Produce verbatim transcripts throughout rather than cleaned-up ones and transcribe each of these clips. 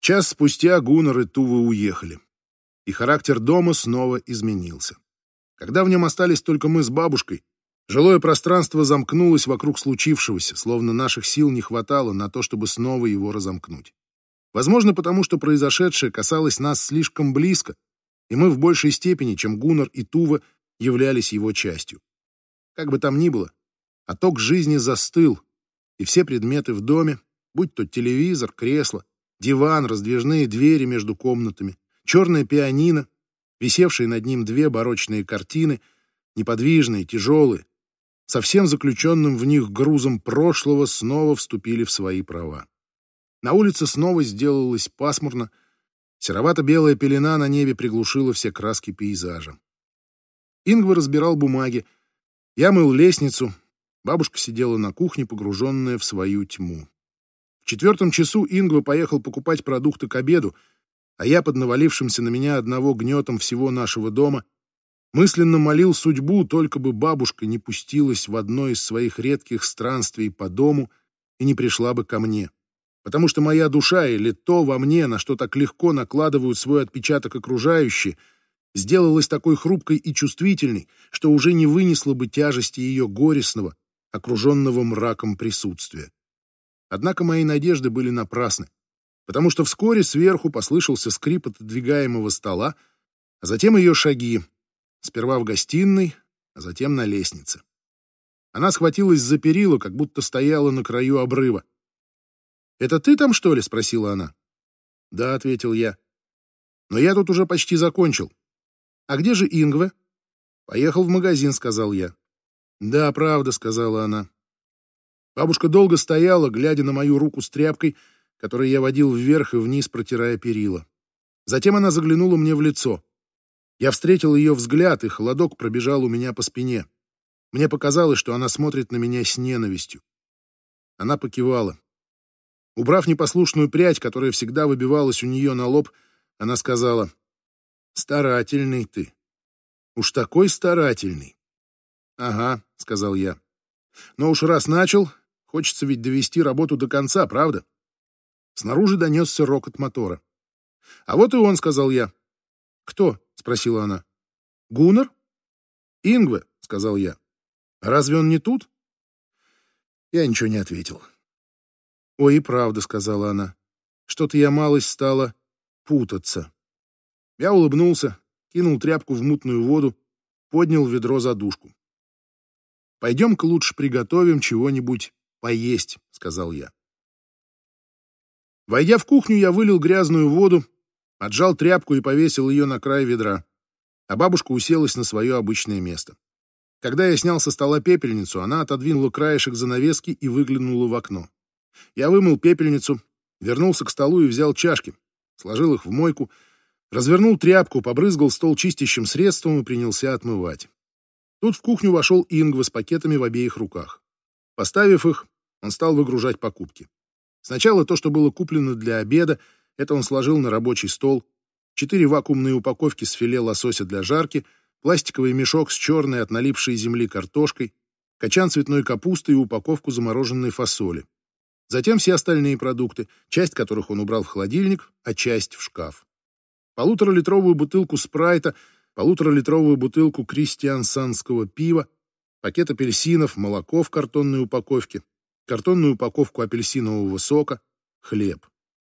Час спустя Гуннар и Тува уехали, и характер дома снова изменился. Когда в нем остались только мы с бабушкой, жилое пространство замкнулось вокруг случившегося, словно наших сил не хватало на то, чтобы снова его разомкнуть. Возможно, потому что произошедшее касалось нас слишком близко, и мы в большей степени, чем Гуннар и Тува, являлись его частью. Как бы там ни было, отток жизни застыл, и все предметы в доме, будь то телевизор, кресло, диван, раздвижные двери между комнатами, черное пианино, висевшие над ним две барочные картины, неподвижные, тяжелые, совсем заключенным в них грузом прошлого, снова вступили в свои права. На улице снова сделалось пасмурно, серовато-белая пелена на небе приглушила все краски пейзажа. Ингвар разбирал бумаги, я мыл лестницу, бабушка сидела на кухне, погруженная в свою тьму. В четвертом часу Ингва поехал покупать продукты к обеду, а я, под навалившимся на меня одного гнетом всего нашего дома, мысленно молил судьбу, только бы бабушка не пустилась в одно из своих редких странствий по дому и не пришла бы ко мне. Потому что моя душа, или то во мне, на что так легко накладывают свой отпечаток окружающие, сделалась такой хрупкой и чувствительной, что уже не вынесла бы тяжести ее горестного, окруженного мраком присутствия. Однако мои надежды были напрасны, потому что вскоре сверху послышался скрип отодвигаемого стола, а затем ее шаги, сперва в гостиной, а затем на лестнице. Она схватилась за перила, как будто стояла на краю обрыва. «Это ты там, что ли?» — спросила она. «Да», — ответил я. «Но я тут уже почти закончил. А где же Ингве?» «Поехал в магазин», — сказал я. «Да, правда», — сказала она. Бабушка долго стояла, глядя на мою руку с тряпкой, которой я водил вверх и вниз, протирая перила. Затем она заглянула мне в лицо. Я встретил ее взгляд, и холодок пробежал у меня по спине. Мне показалось, что она смотрит на меня с ненавистью. Она покивала. Убрав непослушную прядь, которая всегда выбивалась у нее на лоб, она сказала: «Старательный ты. Уж такой старательный». «Ага», — сказал я. «Но уж раз начал, хочется ведь довести работу до конца, правда?» Снаружи донесся рокот мотора. «А вот и он», — сказал я. «Кто?» — спросила она. «Гуннар?» «Ингве», — сказал я. «Разве он не тут?» Я ничего не ответил. «Ой, и правда», — сказала она. «Что-то я малость стала путаться». Я улыбнулся, кинул тряпку в мутную воду, поднял ведро за дужку. «Пойдем-ка лучше приготовим чего-нибудь поесть», — сказал я. Войдя в кухню, я вылил грязную воду, отжал тряпку и повесил ее на край ведра, а бабушка уселась на свое обычное место. Когда я снял со стола пепельницу, она отодвинула краешек занавески и выглянула в окно. Я вымыл пепельницу, вернулся к столу и взял чашки, сложил их в мойку, развернул тряпку, побрызгал стол чистящим средством и принялся отмывать. Тут в кухню вошел Ингве с пакетами в обеих руках. Поставив их, он стал выгружать покупки. Сначала то, что было куплено для обеда, это он сложил на рабочий стол. Четыре вакуумные упаковки с филе лосося для жарки, пластиковый мешок с черной от налипшей земли картошкой, качан цветной капусты и упаковку замороженной фасоли. Затем все остальные продукты, часть которых он убрал в холодильник, а часть в шкаф. Полуторалитровую бутылку спрайта, полуторалитровую бутылку кристиансанского пива, пакет апельсинов, молоко в картонной упаковке, картонную упаковку апельсинового сока, хлеб.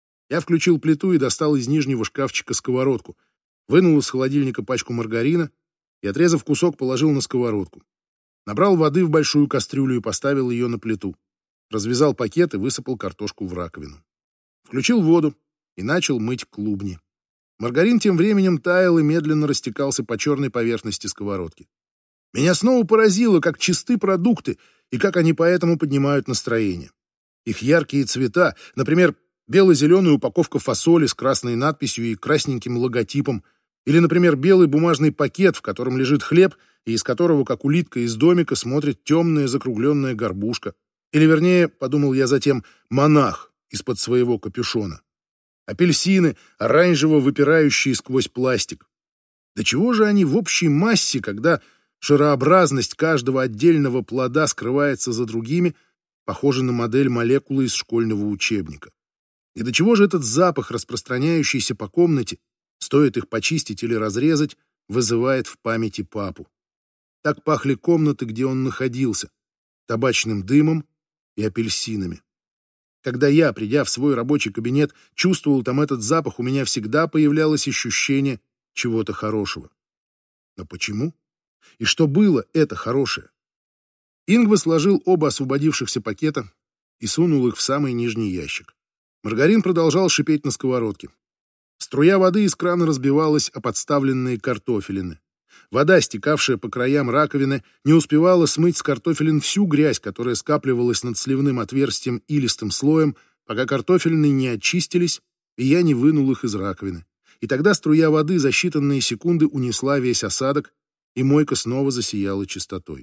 Я включил плиту и достал из нижнего шкафчика сковородку, вынул из холодильника пачку маргарина и, отрезав кусок, положил на сковородку. Набрал воды в большую кастрюлю и поставил ее на плиту. Развязал пакет и высыпал картошку в раковину. Включил воду и начал мыть клубни. Маргарин тем временем таял и медленно растекался по черной поверхности сковородки. Меня снова поразило, как чисты продукты и как они поэтому поднимают настроение. Их яркие цвета, например, бело-зеленая упаковка фасоли с красной надписью и красненьким логотипом, или, например, белый бумажный пакет, в котором лежит хлеб, и из которого, как улитка из домика, смотрит темная закругленная горбушка. Или, вернее, подумал я затем, монах из-под своего капюшона. Апельсины, оранжево выпирающие сквозь пластик. До чего же они в общей массе, когда шарообразность каждого отдельного плода скрывается за другими, похожа на модель молекулы из школьного учебника. И до чего же этот запах, распространяющийся по комнате, стоит их почистить или разрезать, вызывает в памяти папу. Так пахли комнаты, где он находился, табачным дымом и апельсинами. Когда я, придя в свой рабочий кабинет, чувствовал там этот запах, у меня всегда появлялось ощущение чего-то хорошего. Но почему? И что было это хорошее? Ингва сложил оба освободившихся пакета и сунул их в самый нижний ящик. Маргарин продолжал шипеть на сковородке. Струя воды из крана разбивалась о подставленные картофелины. Вода, стекавшая по краям раковины, не успевала смыть с картофелин всю грязь, которая скапливалась над сливным отверстием илистым слоем, пока картофелины не очистились, и я не вынул их из раковины. И тогда струя воды за считанные секунды унесла весь осадок, и мойка снова засияла чистотой.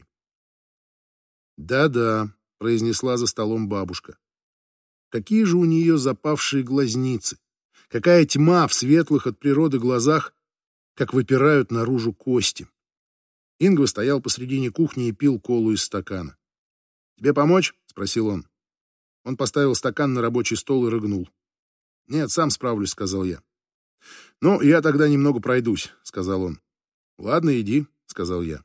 «Да-да», — произнесла за столом бабушка. Какие же у нее запавшие глазницы! Какая тьма в светлых от природы глазах, как выпирают наружу кости. Ингва стоял посредине кухни и пил колу из стакана. «Тебе помочь?» — спросил он. Он поставил стакан на рабочий стол и рыгнул. «Нет, сам справлюсь», — сказал я. «Ну, я тогда немного пройдусь», — сказал он. «Ладно, иди», — сказал я.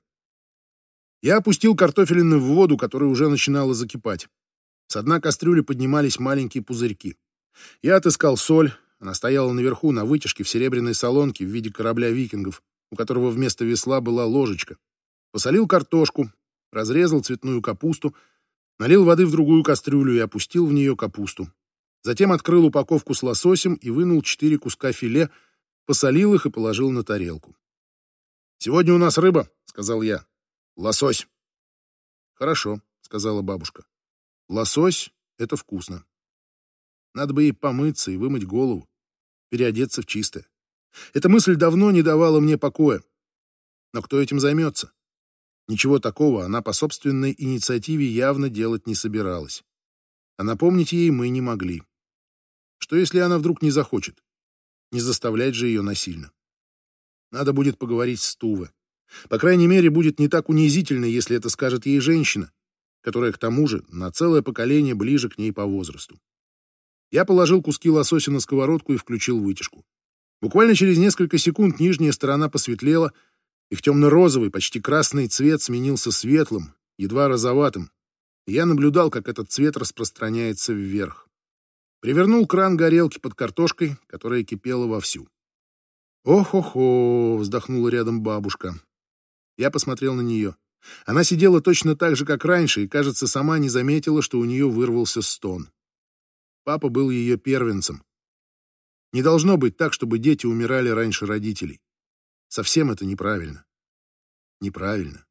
Я опустил картофелины в воду, которая уже начинала закипать. С дна кастрюли поднимались маленькие пузырьки. Я отыскал соль. Она стояла наверху на вытяжке в серебряной солонке в виде корабля викингов, у которого вместо весла была ложечка. Посолил картошку, разрезал цветную капусту, налил воды в другую кастрюлю и опустил в нее капусту. Затем открыл упаковку с лососем и вынул четыре куска филе, посолил их и положил на тарелку. «Сегодня у нас рыба», — сказал я. «Лосось». «Хорошо», — сказала бабушка. «Лосось — это вкусно. Надо бы ей помыться и вымыть голову, переодеться в чистое. Эта мысль давно не давала мне покоя. Но кто этим займется? Ничего такого она по собственной инициативе явно делать не собиралась. А напомнить ей мы не могли. Что, если она вдруг не захочет? Не заставлять же ее насильно. Надо будет поговорить с Туве. По крайней мере, будет не так унизительно, если это скажет ей женщина, которая, к тому же, на целое поколение ближе к ней по возрасту. Я положил куски лосося на сковородку и включил вытяжку. Буквально через несколько секунд нижняя сторона посветлела, и в темно-розовый, почти красный цвет сменился светлым, едва розоватым, и я наблюдал, как этот цвет распространяется вверх. Привернул кран горелки под картошкой, которая кипела вовсю. «Ох-охо!» — вздохнула рядом бабушка. Я посмотрел на нее. Она сидела точно так же, как раньше, и, кажется, сама не заметила, что у нее вырвался стон. Папа был ее первенцем. Не должно быть так, чтобы дети умирали раньше родителей. Совсем это неправильно. Неправильно.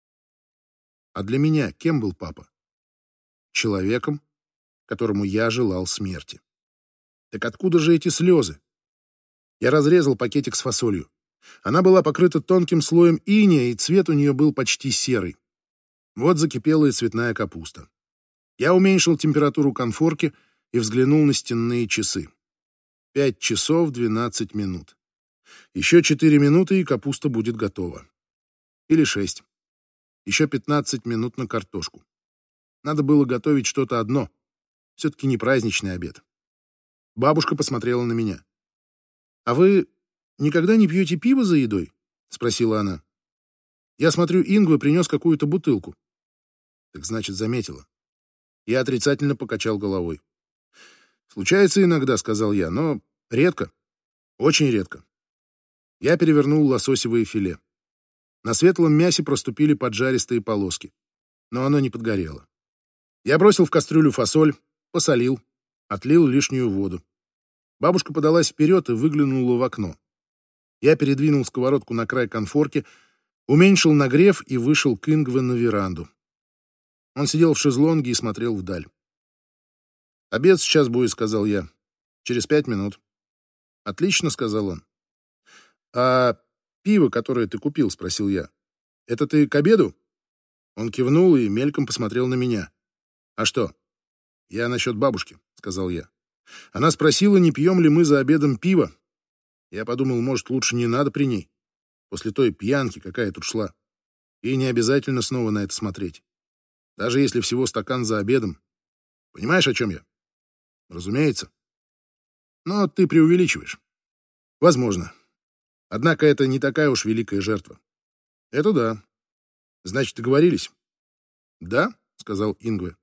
А для меня кем был папа? Человеком, которому я желал смерти. Так откуда же эти слезы? Я разрезал пакетик с фасолью. Она была покрыта тонким слоем инея, и цвет у нее был почти серый. Вот закипела и цветная капуста. Я уменьшил температуру конфорки и взглянул на стенные часы. Пять часов двенадцать минут. Еще четыре минуты, и капуста будет готова. Или шесть. Еще пятнадцать минут на картошку. Надо было готовить что-то одно. Все-таки не праздничный обед. Бабушка посмотрела на меня. «А вы никогда не пьете пиво за едой?» — спросила она. «Я смотрю, Ингва принес какую-то бутылку». Так значит, заметила. Я отрицательно покачал головой. «Случается иногда», — сказал я, — «но редко, очень редко». Я перевернул лососевое филе. На светлом мясе проступили поджаристые полоски, но оно не подгорело. Я бросил в кастрюлю фасоль, посолил, отлил лишнюю воду. Бабушка подалась вперед и выглянула в окно. Я передвинул сковородку на край конфорки, уменьшил нагрев и вышел к Ингве на веранду. Он сидел в шезлонге и смотрел вдаль. «Обед сейчас будет», — сказал я. «Через пять минут». «Отлично», — сказал он. «А пиво, которое ты купил?» — спросил я. «Это ты к обеду?» Он кивнул и мельком посмотрел на меня. «А что?» «Я насчет бабушки», — сказал я. «Она спросила, не пьем ли мы за обедом пиво. Я подумал, может, лучше не надо при ней. После той пьянки, какая тут шла. Ей не обязательно снова на это смотреть. Даже если всего стакан за обедом. Понимаешь, о чем я?» «Разумеется». Но ты преувеличиваешь. Возможно. Однако это не такая уж великая жертва. Это да. Значит, договорились? Да, сказал Ингве.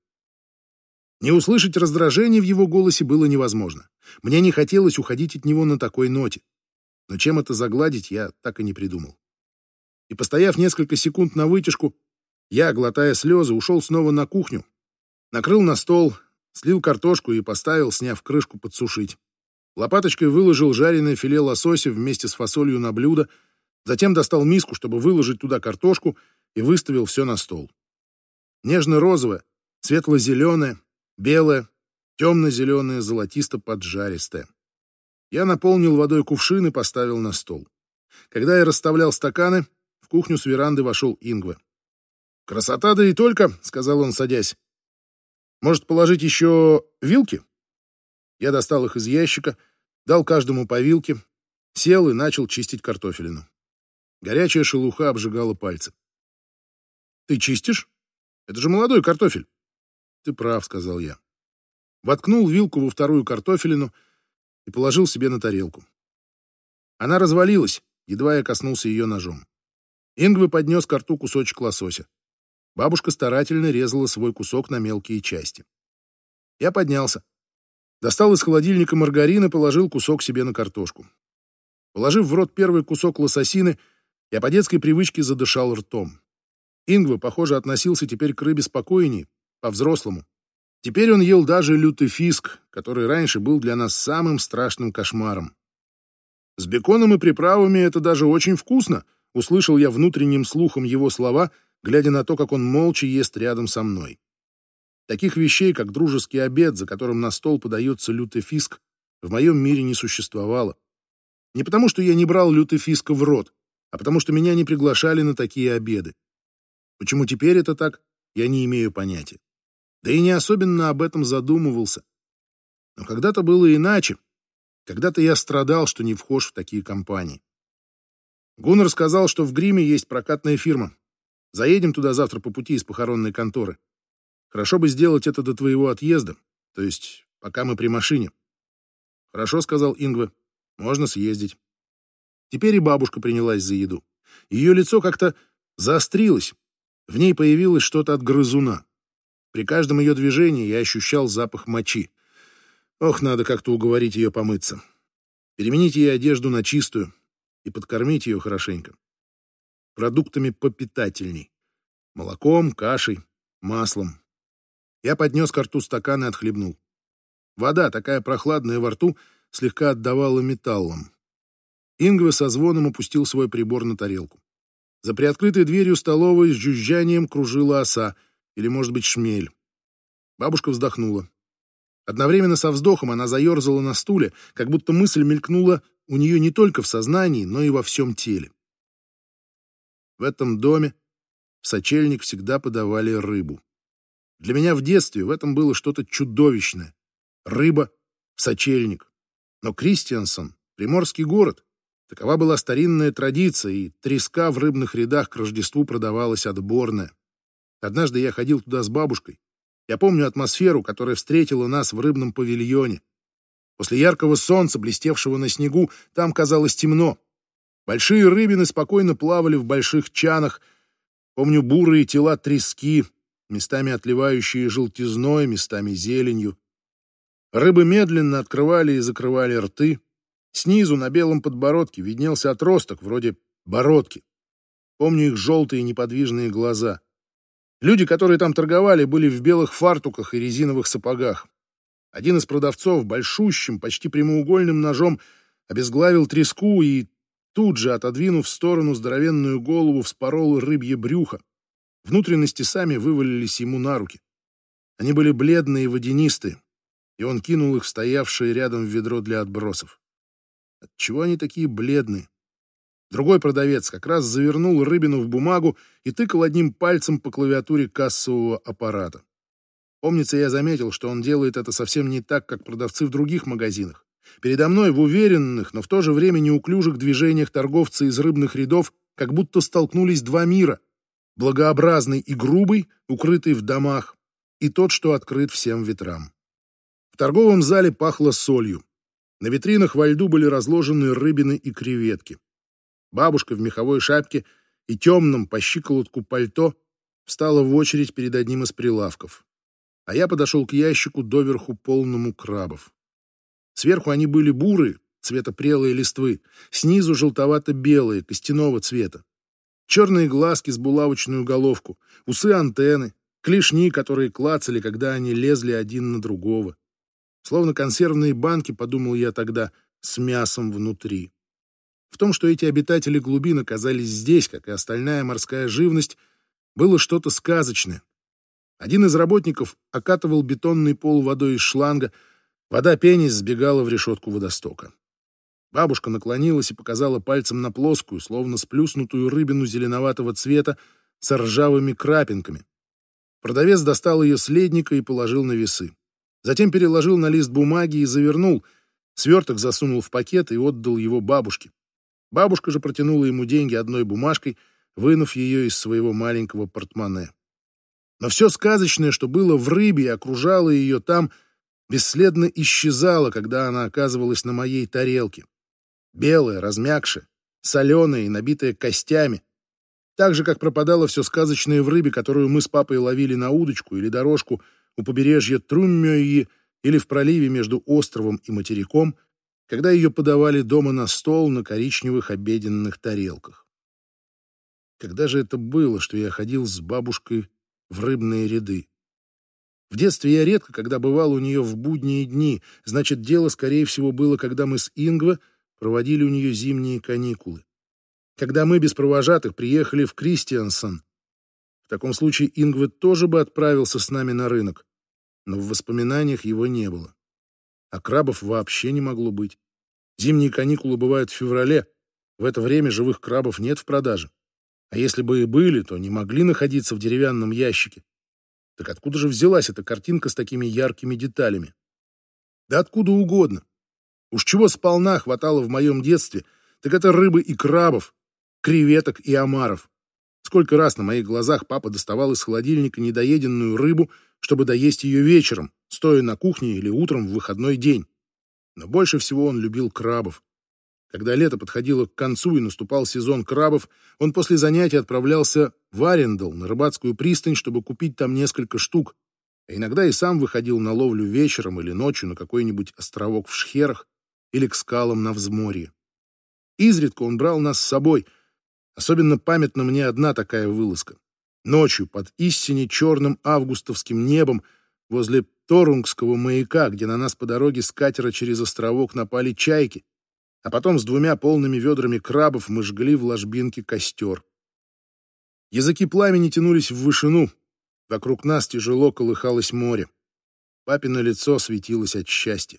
Не услышать раздражения в его голосе было невозможно. Мне не хотелось уходить от него на такой ноте. Но чем это загладить, я так и не придумал. И, постояв несколько секунд на вытяжку, я, глотая слезы, ушел снова на кухню, накрыл на стол, слил картошку и поставил, сняв крышку, подсушить. Лопаточкой выложил жареное филе лосося вместе с фасолью на блюдо, затем достал миску, чтобы выложить туда картошку, и выставил все на стол. Нежно-розовое, светло-зеленое, белое, темно-зеленое, золотисто-поджаристое. Я наполнил водой кувшин и поставил на стол. Когда я расставлял стаканы, в кухню с веранды вошел Ингве. «Красота, да и только», — сказал он, садясь. «Может, положить еще вилки?» Я достал их из ящика, дал каждому по вилке, сел и начал чистить картофелину. Горячая шелуха обжигала пальцы. «Ты чистишь? Это же молодой картофель». «Ты прав», — сказал я. Воткнул вилку во вторую картофелину и положил себе на тарелку. Она развалилась, едва я коснулся ее ножом. Ингве поднес ко рту кусочек лосося. Бабушка старательно резала свой кусок на мелкие части. Я поднялся. Достал из холодильника маргарин и положил кусок себе на картошку. Положив в рот первый кусок лососины, я по детской привычке задышал ртом. Ингве, похоже, относился теперь к рыбе спокойнее, по-взрослому. Теперь он ел даже лютый фиск, который раньше был для нас самым страшным кошмаром. «С беконом и приправами это даже очень вкусно», — услышал я внутренним слухом его слова, глядя на то, как он молча ест рядом со мной. Таких вещей, как дружеский обед, за которым на стол подается лютый фиск, в моем мире не существовало. Не потому, что я не брал лютый фиска в рот, а потому, что меня не приглашали на такие обеды. Почему теперь это так, я не имею понятия. Да и не особенно об этом задумывался. Но когда-то было иначе. Когда-то я страдал, что не вхож в такие компании. Гуннар сказал, что в Гриме есть прокатная фирма. Заедем туда завтра по пути из похоронной конторы. Хорошо бы сделать это до твоего отъезда, то есть пока мы при машине. Хорошо, сказал Ингве, можно съездить. Теперь и бабушка принялась за еду. Ее лицо как-то заострилось. В ней появилось что-то от грызуна. При каждом ее движении я ощущал запах мочи. Ох, надо как-то уговорить ее помыться. Переменить ей одежду на чистую и подкормить ее хорошенько. Продуктами попитательней. Молоком, кашей, маслом. Я поднес ко рту стакан и отхлебнул. Вода, такая прохладная во рту, слегка отдавала металлом. Ингве со звоном опустил свой прибор на тарелку. За приоткрытой дверью столовой с жужжанием кружила оса, или, может быть, шмель. Бабушка вздохнула. Одновременно со вздохом она заерзала на стуле, как будто мысль мелькнула у нее не только в сознании, но и во всем теле. В этом доме в сочельник всегда подавали рыбу. Для меня в детстве в этом было что-то чудовищное. Рыба в сочельник. Но Кристиансон — приморский город. Такова была старинная традиция, и треска в рыбных рядах к Рождеству продавалась отборная. Однажды я ходил туда с бабушкой. Я помню атмосферу, которая встретила нас в рыбном павильоне. После яркого солнца, блестевшего на снегу, там казалось темно. Большие рыбины спокойно плавали в больших чанах. Помню бурые тела трески, местами отливающие желтизной, местами зеленью. Рыбы медленно открывали и закрывали рты. Снизу на белом подбородке виднелся отросток, вроде бородки. Помню их желтые неподвижные глаза. Люди, которые там торговали, были в белых фартуках и резиновых сапогах. Один из продавцов большущим, почти прямоугольным ножом обезглавил треску и тут же, отодвинув в сторону здоровенную голову, вспорол рыбье брюхо. Внутренности сами вывалились ему на руки. Они были бледные и водянистые, и он кинул их в стоявшее рядом ведро для отбросов. Отчего они такие бледные? Другой продавец как раз завернул рыбину в бумагу и тыкал одним пальцем по клавиатуре кассового аппарата. Помнится, я заметил, что он делает это совсем не так, как продавцы в других магазинах. Передо мной в уверенных, но в то же время неуклюжих движениях торговцы из рыбных рядов как будто столкнулись два мира. Благообразный и грубый, укрытый в домах, и тот, что открыт всем ветрам. В торговом зале пахло солью. На витринах во льду были разложены рыбины и креветки. Бабушка в меховой шапке и темном по щиколотку пальто встала в очередь перед одним из прилавков. А я подошел к ящику, доверху полному крабов. Сверху они были бурые, цвета прелой листвы, снизу желтовато-белые, костяного цвета. Черные глазки с булавочную головку, усы-антенны, клешни, которые клацали, когда они лезли один на другого. Словно консервные банки, подумал я тогда, с мясом внутри. В том, что эти обитатели глубин оказались здесь, как и остальная морская живность, было что-то сказочное. Один из работников окатывал бетонный пол водой из шланга, вода пенясь сбегала в решетку водостока. Бабушка наклонилась и показала пальцем на плоскую, словно сплюснутую рыбину зеленоватого цвета с ржавыми крапинками. Продавец достал ее с ледника и положил на весы. Затем переложил на лист бумаги и завернул, сверток засунул в пакет и отдал его бабушке. Бабушка же протянула ему деньги одной бумажкой, вынув ее из своего маленького портмоне. Но все сказочное, что было в рыбе и окружало ее там, бесследно исчезало, когда она оказывалась на моей тарелке. Белая, размякшая, соленая и набитая костями. Так же, как пропадало все сказочное в рыбе, которую мы с папой ловили на удочку или дорожку у побережья Труммёи или в проливе между островом и материком, когда ее подавали дома на стол на коричневых обеденных тарелках. Когда же это было, что я ходил с бабушкой в рыбные ряды? В детстве я редко, когда бывал у нее в будние дни, значит, дело, скорее всего, было, когда мы с Ингва проводили у нее зимние каникулы. Когда мы без провожатых приехали в Кристиансон. В таком случае Ингва тоже бы отправился с нами на рынок, но в воспоминаниях его не было. А крабов вообще не могло быть. Зимние каникулы бывают в феврале, в это время живых крабов нет в продаже. А если бы и были, то не могли находиться в деревянном ящике. Так откуда же взялась эта картинка с такими яркими деталями? Да откуда угодно. Уж чего сполна хватало в моем детстве, так это рыбы и крабов, креветок и омаров. Сколько раз на моих глазах папа доставал из холодильника недоеденную рыбу, чтобы доесть ее вечером, стоя на кухне или утром в выходной день. Но больше всего он любил крабов. Когда лето подходило к концу и наступал сезон крабов, он после занятий отправлялся в Арендел, на рыбацкую пристань, чтобы купить там несколько штук, а иногда и сам выходил на ловлю вечером или ночью на какой-нибудь островок в Шхерах или к скалам на взморье. Изредка он брал нас с собой. Особенно памятна мне одна такая вылазка. Ночью под истине черным августовским небом возле Торунгского маяка, где на нас по дороге с катера через островок напали чайки, а потом с двумя полными ведрами крабов мы жгли в ложбинке костер. Языки пламени тянулись в вышину. Вокруг нас тяжело колыхалось море. Папино лицо светилось от счастья.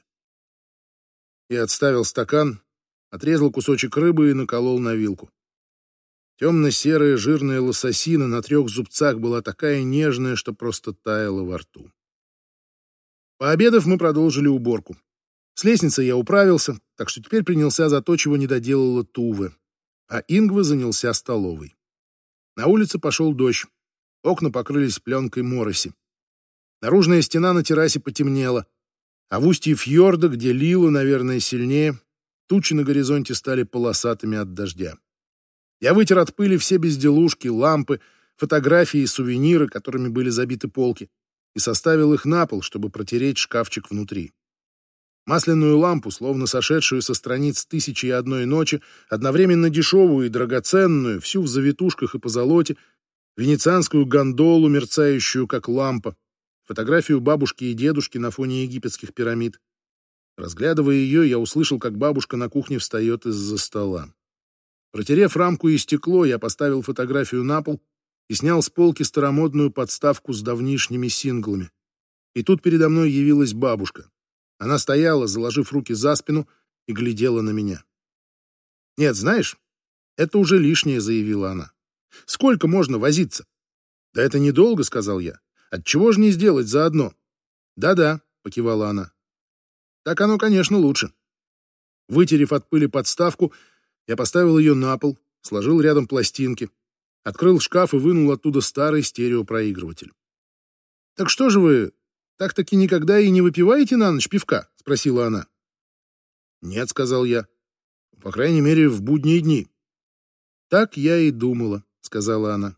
Я отставил стакан, отрезал кусочек рыбы и наколол на вилку. Темно-серая жирная лососина на трех зубцах была такая нежная, что просто таяла во рту. Пообедав, мы продолжили уборку. С лестницей я управился, так что теперь принялся за то, чего не доделала Туве, а Ингва занялся столовой. На улице пошел дождь. Окна покрылись пленкой мороси. Наружная стена на террасе потемнела, а в устье фьорда, где лило, наверное, сильнее, тучи на горизонте стали полосатыми от дождя. Я вытер от пыли все безделушки, лампы, фотографии и сувениры, которыми были забиты полки, и составил их на пол, чтобы протереть шкафчик внутри. Масляную лампу, словно сошедшую со страниц «Тысячи и одной ночи», одновременно дешевую и драгоценную, всю в завитушках и позолоте, венецианскую гондолу, мерцающую как лампа, фотографию бабушки и дедушки на фоне египетских пирамид. Разглядывая ее, я услышал, как бабушка на кухне встает из-за стола. Протерев рамку и стекло, я поставил фотографию на пол и снял с полки старомодную подставку с давнишними синглами. И тут передо мной явилась бабушка. Она стояла, заложив руки за спину, и глядела на меня. «Нет, знаешь, это уже лишнее», — заявила она. «Сколько можно возиться?» «Да это недолго», — сказал я. «Отчего же не сделать заодно?» «Да-да», — покивала она. «Так оно, конечно, лучше». Вытерев от пыли подставку, я поставил ее на пол, сложил рядом пластинки, открыл шкаф и вынул оттуда старый стереопроигрыватель. «Так что же вы, так-таки никогда и не выпиваете на ночь пивка?» — спросила она. «Нет», — сказал я. «По крайней мере, в будние дни». «Так я и думала», — сказала она.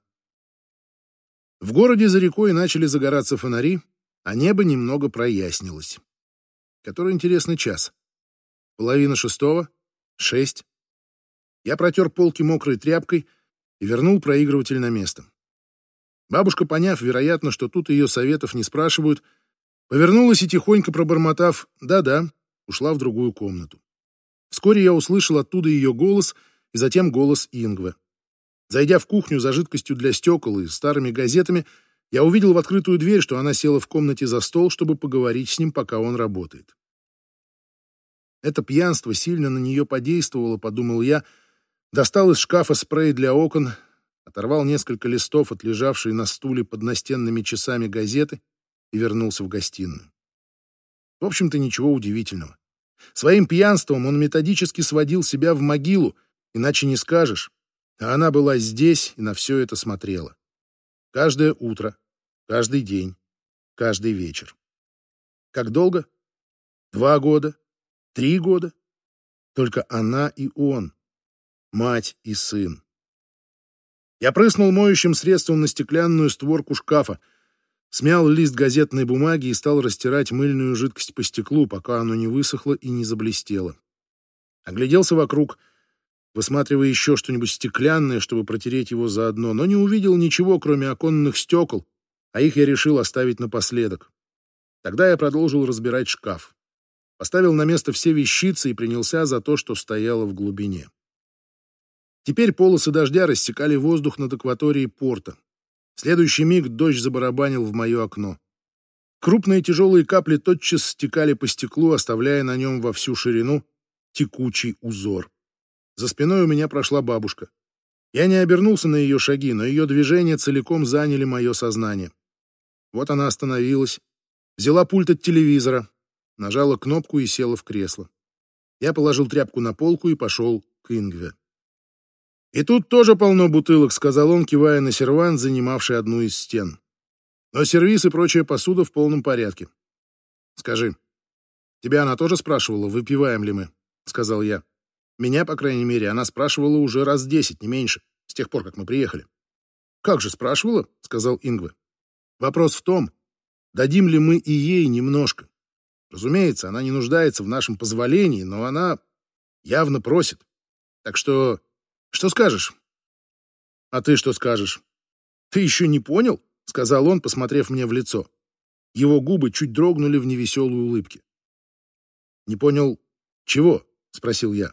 В городе за рекой начали загораться фонари, а небо немного прояснилось. Который интересный час. Половина шестого, шесть. Я протер полки мокрой тряпкой и вернул проигрыватель на место. Бабушка, поняв, вероятно, что тут ее советов не спрашивают, повернулась и, тихонько пробормотав «да-да», ушла в другую комнату. Вскоре я услышал оттуда ее голос и затем голос Ингвы. Зайдя в кухню за жидкостью для стекол и старыми газетами, я увидел в открытую дверь, что она села в комнате за стол, чтобы поговорить с ним, пока он работает. Это пьянство сильно на нее подействовало, подумал я, достал из шкафа спрей для окон, оторвал несколько листов от лежавшей на стуле под настенными часами газеты и вернулся в гостиную. В общем-то, ничего удивительного. Своим пьянством он методически сводил себя в могилу, иначе не скажешь. А она была здесь и на все это смотрела. Каждое утро, каждый день, каждый вечер. Как долго? Два года? Три года? Только она и он. Мать и сын. Я прыснул моющим средством на стеклянную створку шкафа, смял лист газетной бумаги и стал растирать мыльную жидкость по стеклу, пока оно не высохло и не заблестело. Огляделся вокруг, высматривая еще что-нибудь стеклянное, чтобы протереть его заодно, но не увидел ничего, кроме оконных стекол, а их я решил оставить напоследок. Тогда я продолжил разбирать шкаф. Поставил на место все вещицы и принялся за то, что стояло в глубине. Теперь полосы дождя рассекали воздух над акваторией порта. В следующий миг дождь забарабанил в мое окно. Крупные тяжелые капли тотчас стекали по стеклу, оставляя на нем во всю ширину текучий узор. За спиной у меня прошла бабушка. Я не обернулся на ее шаги, но ее движения целиком заняли мое сознание. Вот она остановилась, взяла пульт от телевизора, нажала кнопку и села в кресло. Я положил тряпку на полку и пошел к Ингве. «И тут тоже полно бутылок», — сказал он, кивая на сервант, занимавший одну из стен. «Но сервиз и прочая посуда в полном порядке. Скажи, тебя она тоже спрашивала, выпиваем ли мы?» — сказал я. «Меня, по крайней мере, она спрашивала уже раз десять, не меньше, с тех пор, как мы приехали». «Как же спрашивала?» — сказал Ингве. «Вопрос в том, дадим ли мы и ей немножко. Разумеется, она не нуждается в нашем позволении, но она явно просит. Так что... что скажешь?» «А ты что скажешь?» «Ты еще не понял?» — сказал он, посмотрев мне в лицо. Его губы чуть дрогнули в невеселой улыбке. «Не понял чего?» — спросил я.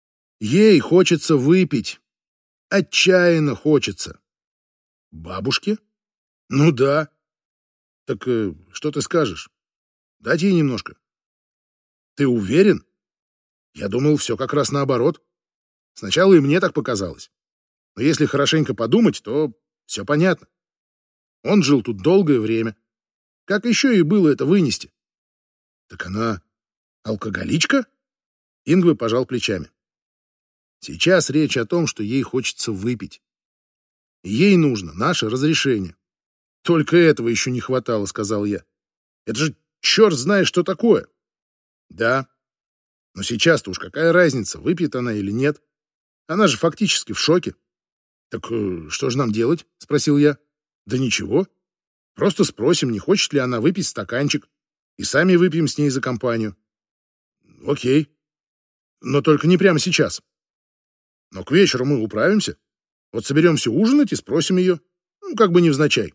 «Ей хочется выпить. Отчаянно хочется». «Бабушке?» «Ну да». «Так э, что ты скажешь? Дать ей немножко». «Ты уверен?» «Я думал, все как раз наоборот. Сначала и мне так показалось. Но если хорошенько подумать, то все понятно. Он жил тут долгое время. Как еще и было это вынести?» «Так она алкоголичка?» Ингве пожал плечами. «Сейчас речь о том, что ей хочется выпить. Ей нужно наше разрешение». «Только этого еще не хватало», — сказал я. «Это же черт знает, что такое». «Да. Но сейчас-то уж какая разница, выпьет она или нет. Она же фактически в шоке». «Так э, что же нам делать?» — спросил я. «Да ничего. Просто спросим, не хочет ли она выпить стаканчик, и сами выпьем с ней за компанию». «Окей. Но только не прямо сейчас. Но к вечеру мы управимся. Вот соберемся ужинать и спросим ее. Ну, как бы невзначай».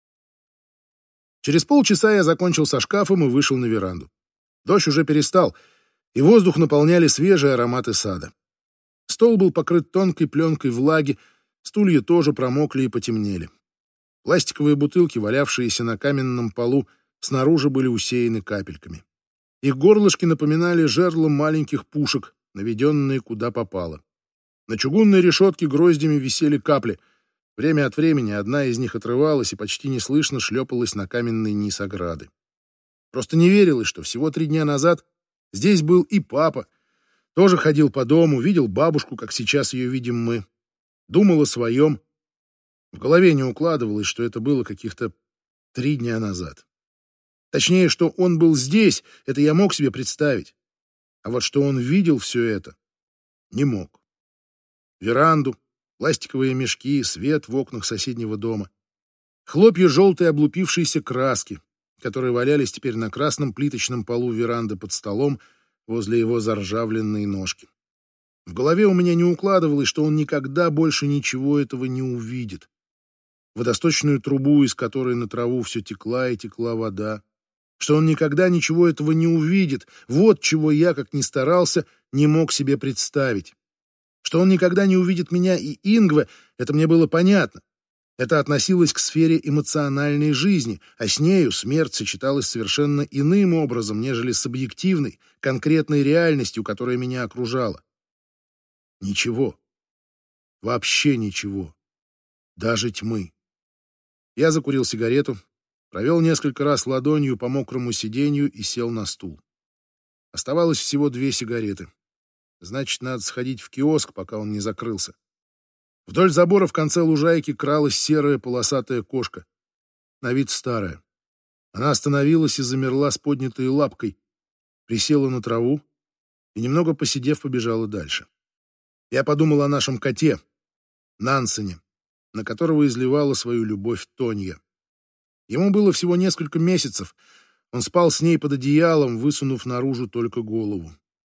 Через полчаса я закончил со шкафом и вышел на веранду. Дождь уже перестал, и воздух наполняли свежие ароматы сада. Стол был покрыт тонкой пленкой влаги, стулья тоже промокли и потемнели. Пластиковые бутылки, валявшиеся на каменном полу, снаружи были усеяны капельками. Их горлышки напоминали жерла маленьких пушек, наведенные куда попало. На чугунной решетке гроздями висели капли. Время от времени одна из них отрывалась и почти неслышно шлепалась на каменный низ ограды. Просто не верилось, что всего три дня назад здесь был и папа. Тоже ходил по дому, видел бабушку, как сейчас ее видим мы. Думал о своем. В голове не укладывалось, что это было каких-то три дня назад. Точнее, что он был здесь, это я мог себе представить. А вот что он видел все это, не мог. Веранду, пластиковые мешки, свет в окнах соседнего дома, хлопья желтой облупившейся краски, которые валялись теперь на красном плиточном полу веранды под столом возле его заржавленной ножки. В голове у меня не укладывалось, что он никогда больше ничего этого не увидит. Водосточную трубу, из которой на траву все текла и текла вода, что он никогда ничего этого не увидит, вот чего я, как ни старался, не мог себе представить. Что он никогда не увидит меня и Ингве, это мне было понятно. Это относилось к сфере эмоциональной жизни, а с нею смерть сочеталась совершенно иным образом, нежели с объективной, конкретной реальностью, которая меня окружала. Ничего. Вообще ничего. Даже тьмы. Я закурил сигарету, провел несколько раз ладонью по мокрому сиденью и сел на стул. Оставалось всего две сигареты. Значит, надо сходить в киоск, пока он не закрылся. Вдоль забора в конце лужайки кралась серая полосатая кошка. На вид старая. Она остановилась и замерла с поднятой лапкой, присела на траву и, немного посидев, побежала дальше. Я подумал о нашем коте, Нансене, на которого изливала свою любовь Тонья. Ему было всего несколько месяцев. Он спал с ней под одеялом, высунув наружу только голову.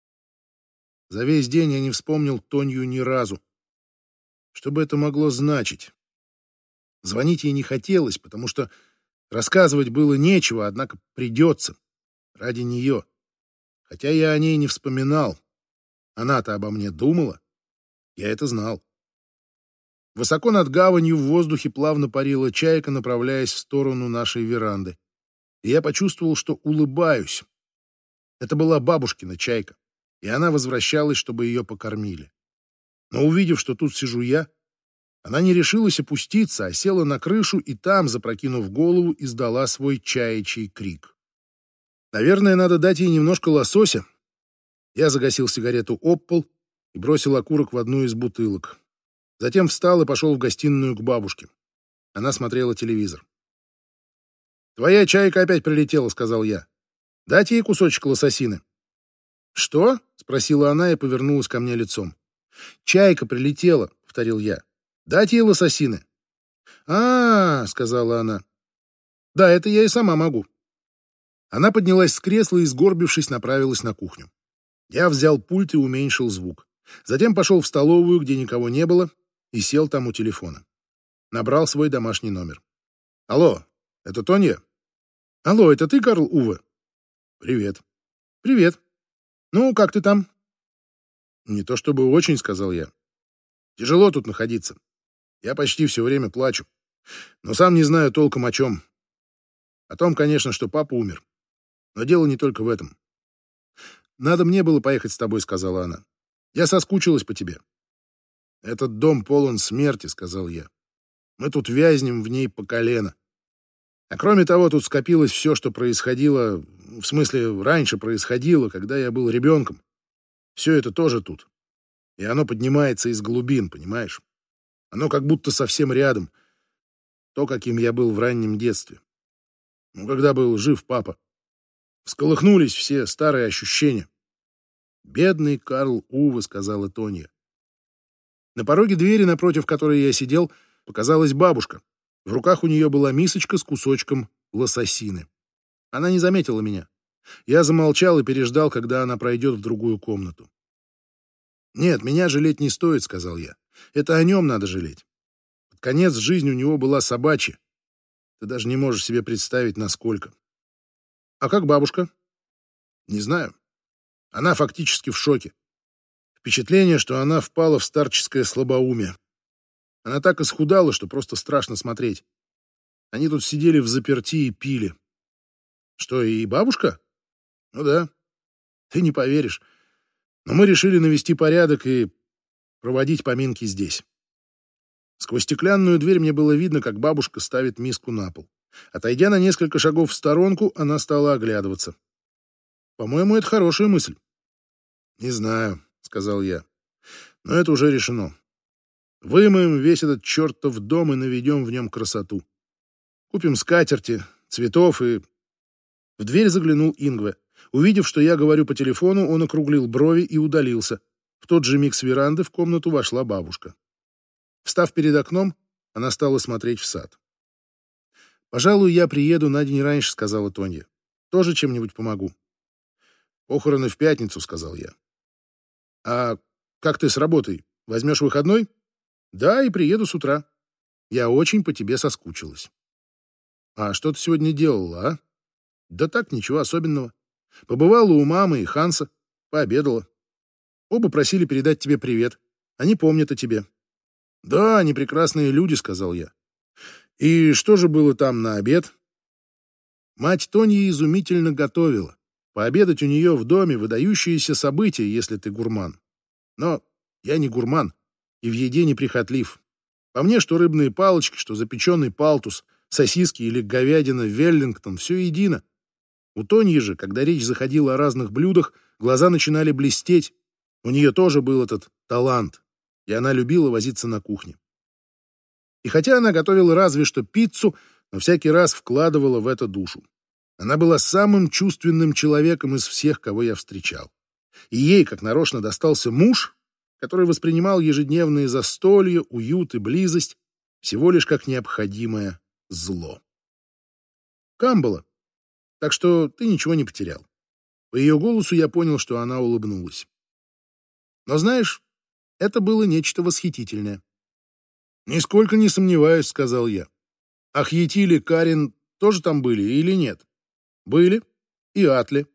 За весь день я не вспомнил Тонью ни разу. Что бы это могло значить? Звонить ей не хотелось, потому что рассказывать было нечего, однако придется. Ради нее. Хотя я о ней не вспоминал. Она-то обо мне думала. Я это знал. Высоко над гаванью в воздухе плавно парила чайка, направляясь в сторону нашей веранды. И я почувствовал, что улыбаюсь. Это была бабушкина чайка, и она возвращалась, чтобы ее покормили. Но увидев, что тут сижу я, она не решилась опуститься, а села на крышу и там, запрокинув голову, издала свой чаячий крик. Наверное, надо дать ей немножко лосося. Я загасил сигарету об пол и бросил окурок в одну из бутылок. Затем встал и пошел в гостиную к бабушке. Она смотрела телевизор. «Твоя чайка опять прилетела», — сказал я. «Дать ей кусочек лососины». «Что?» — спросила она и повернулась ко мне лицом. «Чайка прилетела», — повторил я. «Дать ей лососины». «А-а-а», — сказала она. «Да, это я и сама могу». Она поднялась с кресла и, сгорбившись, направилась на кухню. Я взял пульт и уменьшил звук. Затем пошел в столовую, где никого не было, и сел там у телефона. Набрал свой домашний номер. «Алло, это Тонья?» «Алло, это ты, Карл Уве?» «Привет». «Привет. Ну, как ты там?» «Не то чтобы очень», — сказал я. «Тяжело тут находиться. Я почти все время плачу. Но сам не знаю толком о чем. О том, конечно, что папа умер. Но дело не только в этом. «Надо мне было поехать с тобой», — сказала она. «Я соскучилась по тебе». «Этот дом полон смерти», — сказал я. «Мы тут вязнем в ней по колено. А кроме того, тут скопилось все, что происходило, в смысле, раньше происходило, когда я был ребенком. Все это тоже тут. И оно поднимается из глубин, понимаешь? Оно как будто совсем рядом. То, каким я был в раннем детстве. Ну, когда был жив папа. Всколыхнулись все старые ощущения. «Бедный Карл Уве», — сказала Тонья. На пороге двери, напротив которой я сидел, показалась бабушка. В руках у нее была мисочка с кусочком лососины. Она не заметила меня. Я замолчал и переждал, когда она пройдет в другую комнату. «Нет, меня жалеть не стоит», — сказал я. «Это о нем надо жалеть. Под конец жизнь у него была собачья. Ты даже не можешь себе представить, насколько». «А как бабушка?» «Не знаю. Она фактически в шоке. Впечатление, что она впала в старческое слабоумие. Она так исхудала, что просто страшно смотреть. Они тут сидели взаперти и пили». «Что, и бабушка?» «Ну да. Ты не поверишь. Но мы решили навести порядок и проводить поминки здесь». Сквозь стеклянную дверь мне было видно, как бабушка ставит миску на пол. Отойдя на несколько шагов в сторонку, она стала оглядываться. «По-моему, это хорошая мысль». «Не знаю», — сказал я. «Но это уже решено. Вымоем весь этот чертов дом и наведем в нем красоту. Купим скатерти, цветов и...» В дверь заглянул Ингве. Увидев, что я говорю по телефону, он округлил брови и удалился. В тот же миг с веранды в комнату вошла бабушка. Встав перед окном, она стала смотреть в сад. «Пожалуй, я приеду на день раньше», — сказала Тонья. «Тоже чем-нибудь помогу». «Похороны в пятницу», — сказал я. «А как ты с работой? Возьмешь выходной?» «Да, и приеду с утра. Я очень по тебе соскучилась». «А что ты сегодня делала, а?» «Да так, ничего особенного. Побывала у мамы и Ханса, пообедала. Оба просили передать тебе привет. Они помнят о тебе». «Да, они прекрасные люди», — сказал я. «И что же было там на обед?» Мать Тоньи изумительно готовила. Пообедать у нее в доме — выдающееся событие, если ты гурман. Но я не гурман и в еде не прихотлив. По мне, что рыбные палочки, что запеченный палтус, сосиски или говядина Веллингтон — все едино. У Тоньи же, когда речь заходила о разных блюдах, глаза начинали блестеть. У нее тоже был этот талант, и она любила возиться на кухне. И хотя она готовила разве что пиццу, но всякий раз вкладывала в это душу. Она была самым чувственным человеком из всех, кого я встречал. И ей, как нарочно, достался муж, который воспринимал ежедневные застолья, уют и близость всего лишь как необходимое зло. Камбала. Так что ты ничего не потерял. По ее голосу я понял, что она улыбнулась. Но знаешь, это было нечто восхитительное. «Нисколько не сомневаюсь», — сказал я. «Ахьетиль и Карин тоже там были или нет?» «Были. И Атли.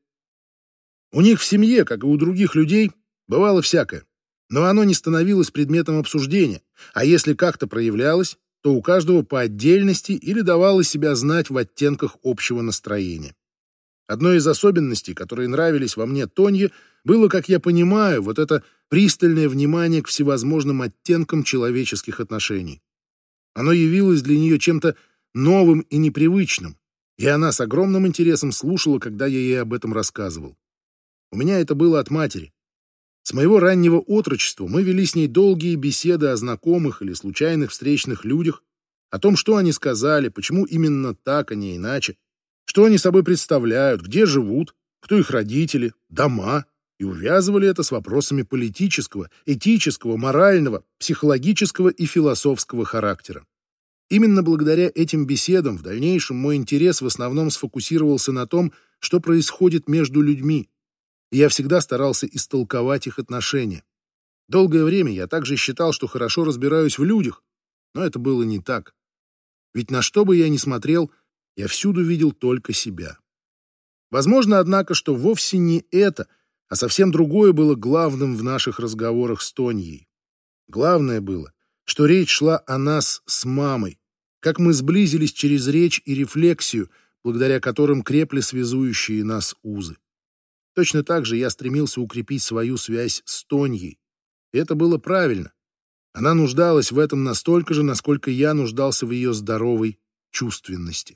У них в семье, как и у других людей, бывало всякое. Но оно не становилось предметом обсуждения, а если как-то проявлялось, то у каждого по отдельности или давало себя знать в оттенках общего настроения. Одной из особенностей, которые нравились во мне Тонье, было, как я понимаю, вот это пристальное внимание к всевозможным оттенкам человеческих отношений. Оно явилось для нее чем-то новым и непривычным, и она с огромным интересом слушала, когда я ей об этом рассказывал. У меня это было от матери. С моего раннего отрочества мы вели с ней долгие беседы о знакомых или случайных встречных людях, о том, что они сказали, почему именно так, а не иначе, что они собой представляют, где живут, кто их родители, дома, и увязывали это с вопросами политического, этического, морального, психологического и философского характера. Именно благодаря этим беседам в дальнейшем мой интерес в основном сфокусировался на том, что происходит между людьми, и я всегда старался истолковать их отношения. Долгое время я также считал, что хорошо разбираюсь в людях, но это было не так. Ведь на что бы я ни смотрел, я всюду видел только себя. Возможно, однако, что вовсе не это, а совсем другое было главным в наших разговорах с Тоньей. Главное было, что речь шла о нас с мамой, как мы сблизились через речь и рефлексию, благодаря которым крепли связующие нас узы. Точно так же я стремился укрепить свою связь с Тоньей. И это было правильно. Она нуждалась в этом настолько же, насколько я нуждался в ее здоровой чувственности.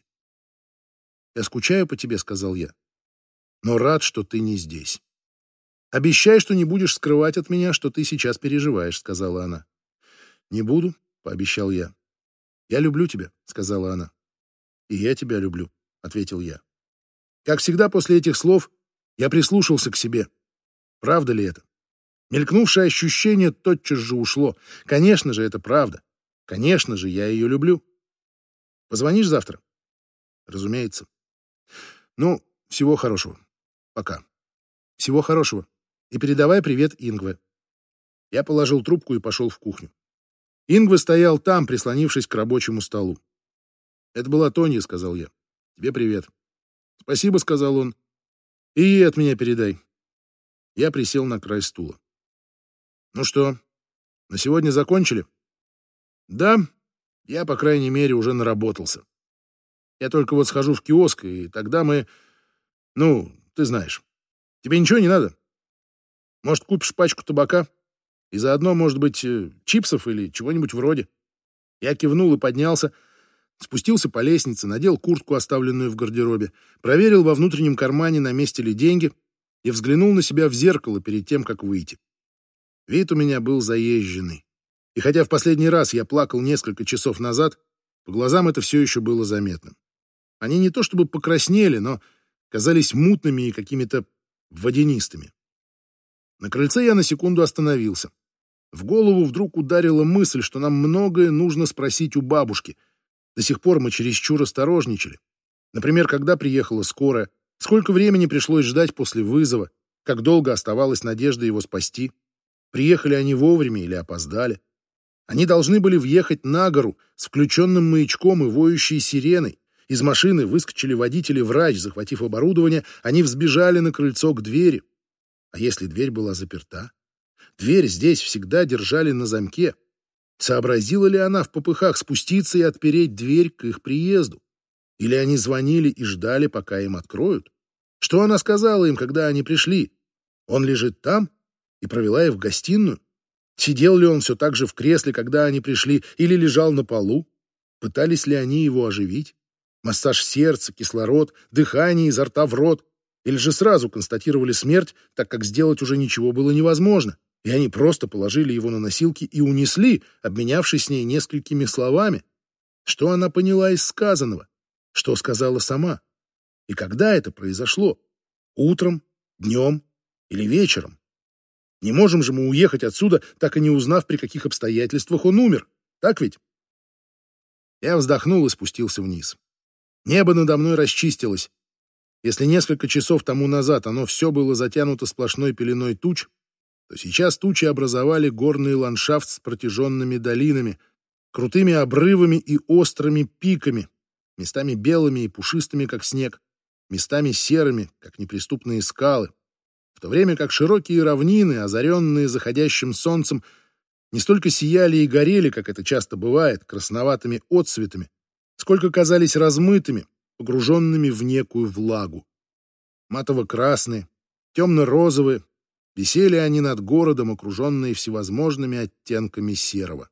«Я скучаю по тебе», — сказал я, — «но рад, что ты не здесь. Обещай, что не будешь скрывать от меня, что ты сейчас переживаешь», — сказала она. «Не буду», — пообещал я. «Я люблю тебя», — сказала она. «И я тебя люблю», — ответил я. Как всегда после этих слов я прислушался к себе. Правда ли это? Мелькнувшее ощущение тотчас же ушло. Конечно же, это правда. Конечно же, я ее люблю. Позвонишь завтра? Разумеется. Ну, всего хорошего. Пока. Всего хорошего. И передавай привет Ингве. Я положил трубку и пошел в кухню. Ингве стоял там, прислонившись к рабочему столу. «Это была Тонья», — сказал я. «Тебе привет». «Спасибо», — сказал он. «И ей от меня передай». Я присел на край стула. «Ну что, на сегодня закончили?» «Да, я, по крайней мере, уже наработался. Я только вот схожу в киоск, и тогда мы... Ну, ты знаешь. Тебе ничего не надо? Может, купишь пачку табака? И заодно, может быть, чипсов или чего-нибудь вроде?» Я кивнул и поднялся, спустился по лестнице, надел куртку, оставленную в гардеробе, проверил во внутреннем кармане, на месте ли деньги, и взглянул на себя в зеркало перед тем, как выйти. Вид у меня был заезженный. И хотя в последний раз я плакал несколько часов назад, по глазам это все еще было заметно. Они не то чтобы покраснели, но казались мутными и какими-то водянистыми. На крыльце я на секунду остановился. В голову вдруг ударила мысль, что нам многое нужно спросить у бабушки. До сих пор мы чересчур осторожничали. Например, когда приехала скорая, сколько времени пришлось ждать после вызова, как долго оставалась надежда его спасти. Приехали они вовремя или опоздали. Они должны были въехать на гору с включенным маячком и воющей сиреной. Из машины выскочили водитель и врач, захватив оборудование, они взбежали на крыльцо к двери. А если дверь была заперта? Дверь здесь всегда держали на замке. Сообразила ли она в попыхах спуститься и отпереть дверь к их приезду? Или они звонили и ждали, пока им откроют? Что она сказала им, когда они пришли? Он лежит там? И провела их в гостиную? Сидел ли он все так же в кресле, когда они пришли, или лежал на полу? Пытались ли они его оживить? Массаж сердца, кислород, дыхание изо рта в рот? Или же сразу констатировали смерть, так как сделать уже ничего было невозможно, и они просто положили его на носилки и унесли, обменявшись с ней несколькими словами? Что она поняла из сказанного? Что сказала сама? И когда это произошло? Утром, днем или вечером? Не можем же мы уехать отсюда, так и не узнав, при каких обстоятельствах он умер. Так ведь? Я вздохнул и спустился вниз. Небо надо мной расчистилось. Если несколько часов тому назад оно все было затянуто сплошной пеленой туч, то сейчас тучи образовали горный ландшафт с протяженными долинами, крутыми обрывами и острыми пиками, местами белыми и пушистыми, как снег, местами серыми, как неприступные скалы, в то время как широкие равнины, озаренные заходящим солнцем, не столько сияли и горели, как это часто бывает, красноватыми отцветами, сколько казались размытыми, погруженными в некую влагу. Матово-красные, темно-розовые, висели они над городом, окруженные всевозможными оттенками серого.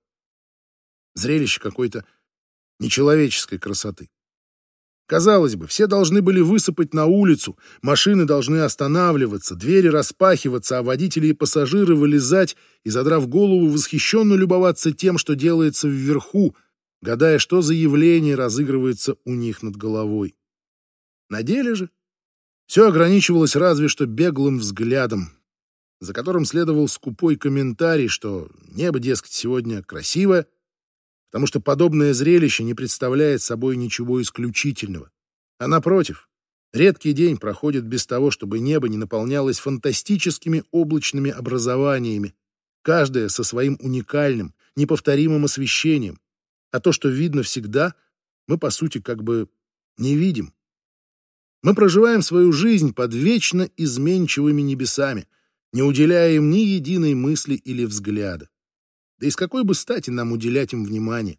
Зрелище какой-то нечеловеческой красоты. Казалось бы, все должны были высыпать на улицу, машины должны останавливаться, двери распахиваться, а водители и пассажиры вылезать и, задрав голову, восхищенно любоваться тем, что делается вверху, гадая, что за явление разыгрывается у них над головой. На деле же все ограничивалось разве что беглым взглядом, за которым следовал скупой комментарий, что небо, дескать, сегодня красивое, потому что подобное зрелище не представляет собой ничего исключительного. А напротив, редкий день проходит без того, чтобы небо не наполнялось фантастическими облачными образованиями, каждое со своим уникальным, неповторимым освещением, а то, что видно всегда, мы, по сути, как бы не видим. Мы проживаем свою жизнь под вечно изменчивыми небесами, не уделяя им ни единой мысли или взгляда. Да и с какой бы стати нам уделять им внимание?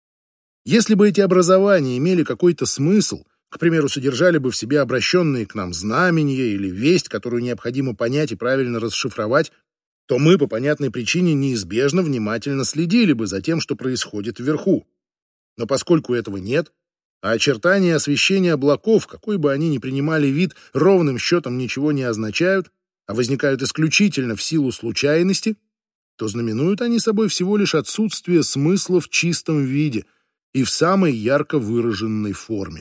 Если бы эти образования имели какой-то смысл, к примеру, содержали бы в себе обращенные к нам знамения или весть, которую необходимо понять и правильно расшифровать, то мы по понятной причине неизбежно внимательно следили бы за тем, что происходит вверху. Но поскольку этого нет, а очертания освещения облаков, какой бы они ни принимали вид, ровным счетом ничего не означают, а возникают исключительно в силу случайности, то знаменуют они собой всего лишь отсутствие смысла в чистом виде и в самой ярко выраженной форме.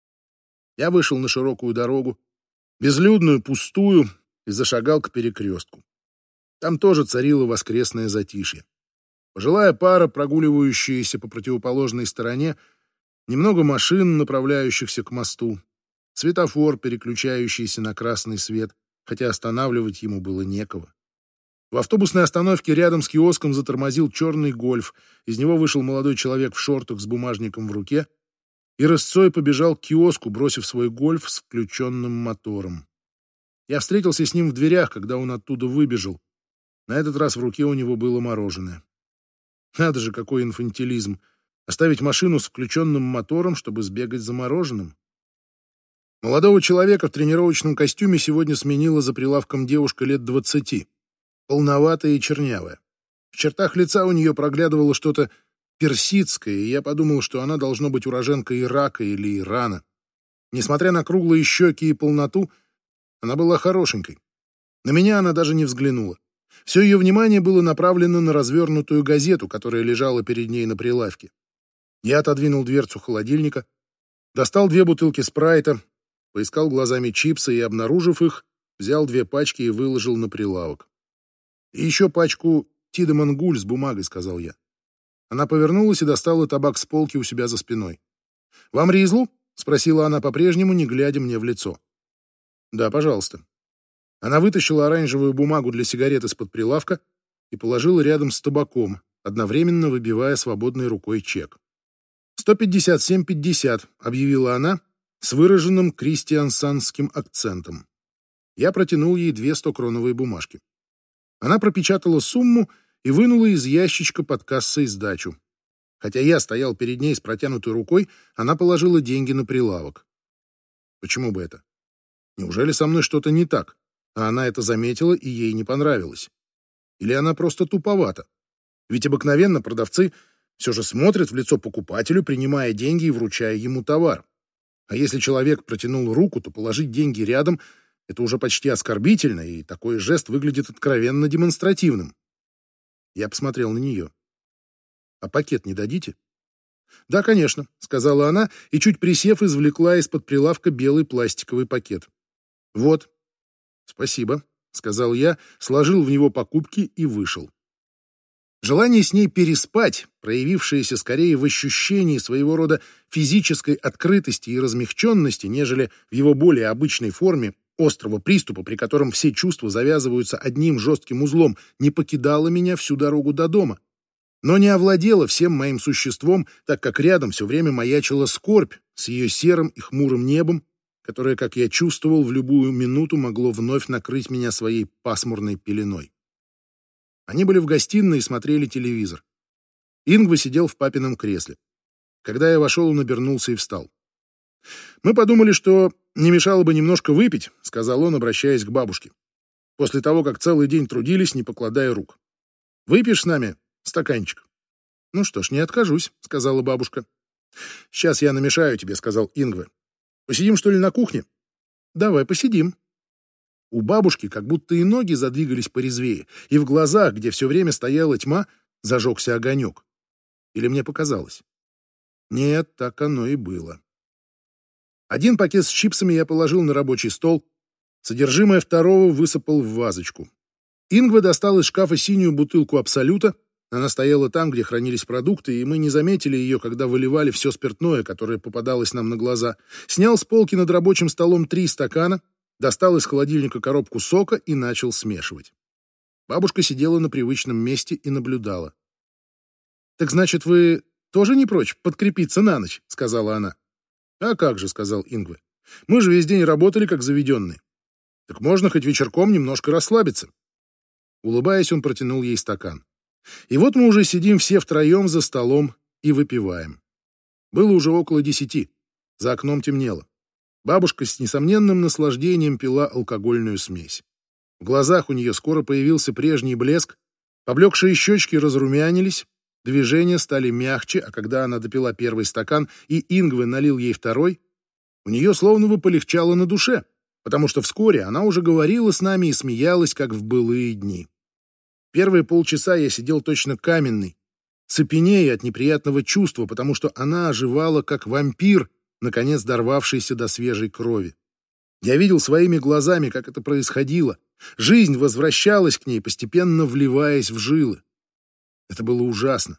Я вышел на широкую дорогу, безлюдную, пустую, и зашагал к перекрестку. Там тоже царило воскресное затишье. Пожилая пара, прогуливающаяся по противоположной стороне, немного машин, направляющихся к мосту, светофор, переключающийся на красный свет, хотя останавливать ему было некого. В автобусной остановке рядом с киоском затормозил черный гольф. Из него вышел молодой человек в шортах с бумажником в руке и рысцой побежал к киоску, бросив свой гольф с включенным мотором. Я встретился с ним в дверях, когда он оттуда выбежал. На этот раз в руке у него было мороженое. Надо же, какой инфантилизм! Оставить машину с включенным мотором, чтобы сбегать за мороженым. Молодого человека в тренировочном костюме сегодня сменила за прилавком девушка лет двадцати. Полноватая и чернявая. В чертах лица у нее проглядывало что-то персидское, и я подумал, что она должно быть уроженка Ирака или Ирана. Несмотря на круглые щеки и полноту, она была хорошенькой. На меня она даже не взглянула. Все ее внимание было направлено на развернутую газету, которая лежала перед ней на прилавке. Я отодвинул дверцу холодильника, достал две бутылки спрайта, поискал глазами чипсы и, обнаружив их, взял две пачки и выложил на прилавок. «И еще пачку Тидеман Гуль с бумагой», — сказал я. Она повернулась и достала табак с полки у себя за спиной. «Вам ризлу?» — спросила она по-прежнему, не глядя мне в лицо. «Да, пожалуйста». Она вытащила оранжевую бумагу для сигарет из-под прилавка и положила рядом с табаком, одновременно выбивая свободной рукой чек. «сто пятьдесят семь пятьдесят», — объявила она с выраженным кристиансанским акцентом. Я протянул ей две стокроновые бумажки. Она пропечатала сумму и вынула из ящичка под кассой сдачу. Хотя я стоял перед ней с протянутой рукой, она положила деньги на прилавок. Почему бы это? Неужели со мной что-то не так, а она это заметила и ей не понравилось? Или она просто туповата? Ведь обыкновенно продавцы все же смотрят в лицо покупателю, принимая деньги и вручая ему товар. А если человек протянул руку, то положить деньги рядом — это уже почти оскорбительно, и такой жест выглядит откровенно демонстративным. Я посмотрел на нее. «А пакет не дадите?» «Да, конечно», — сказала она, и, чуть присев, извлекла из-под прилавка белый пластиковый пакет. «Вот». «Спасибо», — сказал я, сложил в него покупки и вышел. Желание с ней переспать, проявившееся скорее в ощущении своего рода физической открытости и размягченности, нежели в его более обычной форме, острого приступа, при котором все чувства завязываются одним жестким узлом, не покидало меня всю дорогу до дома. Но не овладело всем моим существом, так как рядом все время маячила скорбь с ее серым и хмурым небом, которое, как я чувствовал, в любую минуту могло вновь накрыть меня своей пасмурной пеленой. Они были в гостиной и смотрели телевизор. Ингва сидел в папином кресле. Когда я вошел, он обернулся и встал. «Мы подумали, что не мешало бы немножко выпить», — сказал он, обращаясь к бабушке. «После того, как целый день трудились, не покладая рук. Выпьешь с нами стаканчик?» «Ну что ж, не откажусь», — сказала бабушка. «Сейчас я намешаю тебе», — сказал Ингва. «Посидим, что ли, на кухне?» «Давай посидим». У бабушки как будто и ноги задвигались порезвее, и в глазах, где все время стояла тьма, зажегся огонек. Или мне показалось? Нет, так оно и было. Один пакет с чипсами я положил на рабочий стол, содержимое второго высыпал в вазочку. Ингва достал из шкафа синюю бутылку «Абсолюта». Она стояла там, где хранились продукты, и мы не заметили ее, когда выливали все спиртное, которое попадалось нам на глаза. Снял с полки над рабочим столом три стакана, достал из холодильника коробку сока и начал смешивать. Бабушка сидела на привычном месте и наблюдала. «Так значит, вы тоже не прочь подкрепиться на ночь?» — сказала она. «А как же», — сказал Ингва. «Мы же весь день работали, как заведенные. Так можно хоть вечерком немножко расслабиться». Улыбаясь, он протянул ей стакан. И вот мы уже сидим все втроем за столом и выпиваем. Было уже около десяти. За окном темнело. Бабушка с несомненным наслаждением пила алкогольную смесь. В глазах у нее скоро появился прежний блеск, поблекшие щечки разрумянились, движения стали мягче, а когда она допила первый стакан и Ингве налил ей второй, у нее словно бы полегчало на душе, потому что вскоре она уже говорила с нами и смеялась, как в былые дни. Первые полчаса я сидел точно каменный, цепенея от неприятного чувства, потому что она оживала, как вампир, наконец дорвавшийся до свежей крови. Я видел своими глазами, как это происходило. Жизнь возвращалась к ней, постепенно вливаясь в жилы. Это было ужасно.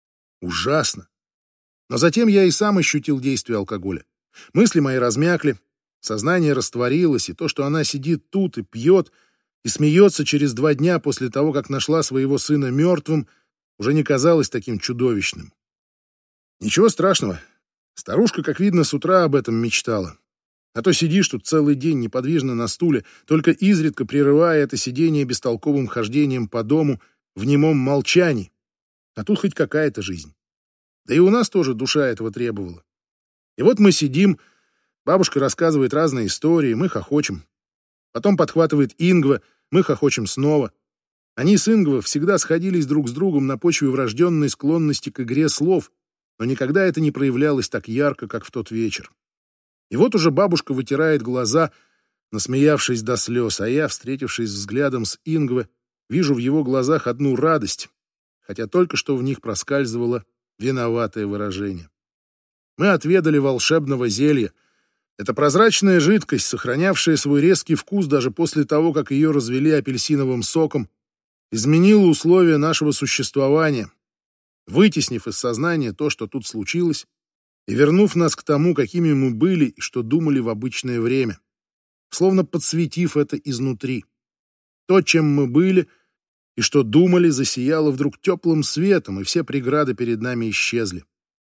Ужасно. Но затем я и сам ощутил действие алкоголя. Мысли мои размякли, сознание растворилось, и то, что она сидит тут и пьет, и смеется через два дня после того, как нашла своего сына мертвым, уже не казалось таким чудовищным. Ничего страшного. Старушка, как видно, с утра об этом мечтала. А то сидишь тут целый день неподвижно на стуле, только изредка прерывая это сидение бестолковым хождением по дому в немом молчании. А тут хоть какая-то жизнь. Да и у нас тоже душа этого требовала. И вот мы сидим, бабушка рассказывает разные истории, мы хохочем. Потом подхватывает Ингва, мы хохочем снова. Они с Ингва всегда сходились друг с другом на почве врожденной склонности к игре слов, но никогда это не проявлялось так ярко, как в тот вечер. И вот уже бабушка вытирает глаза, насмеявшись до слез, а я, встретившись взглядом с Ингве, вижу в его глазах одну радость, хотя только что в них проскальзывало виноватое выражение. Мы отведали волшебного зелья, Эта прозрачная жидкость, сохранявшая свой резкий вкус даже после того, как ее развели апельсиновым соком, изменила условия нашего существования, вытеснив из сознания то, что тут случилось, и вернув нас к тому, какими мы были и что думали в обычное время, словно подсветив это изнутри. То, чем мы были и что думали, засияло вдруг теплым светом, и все преграды перед нами исчезли.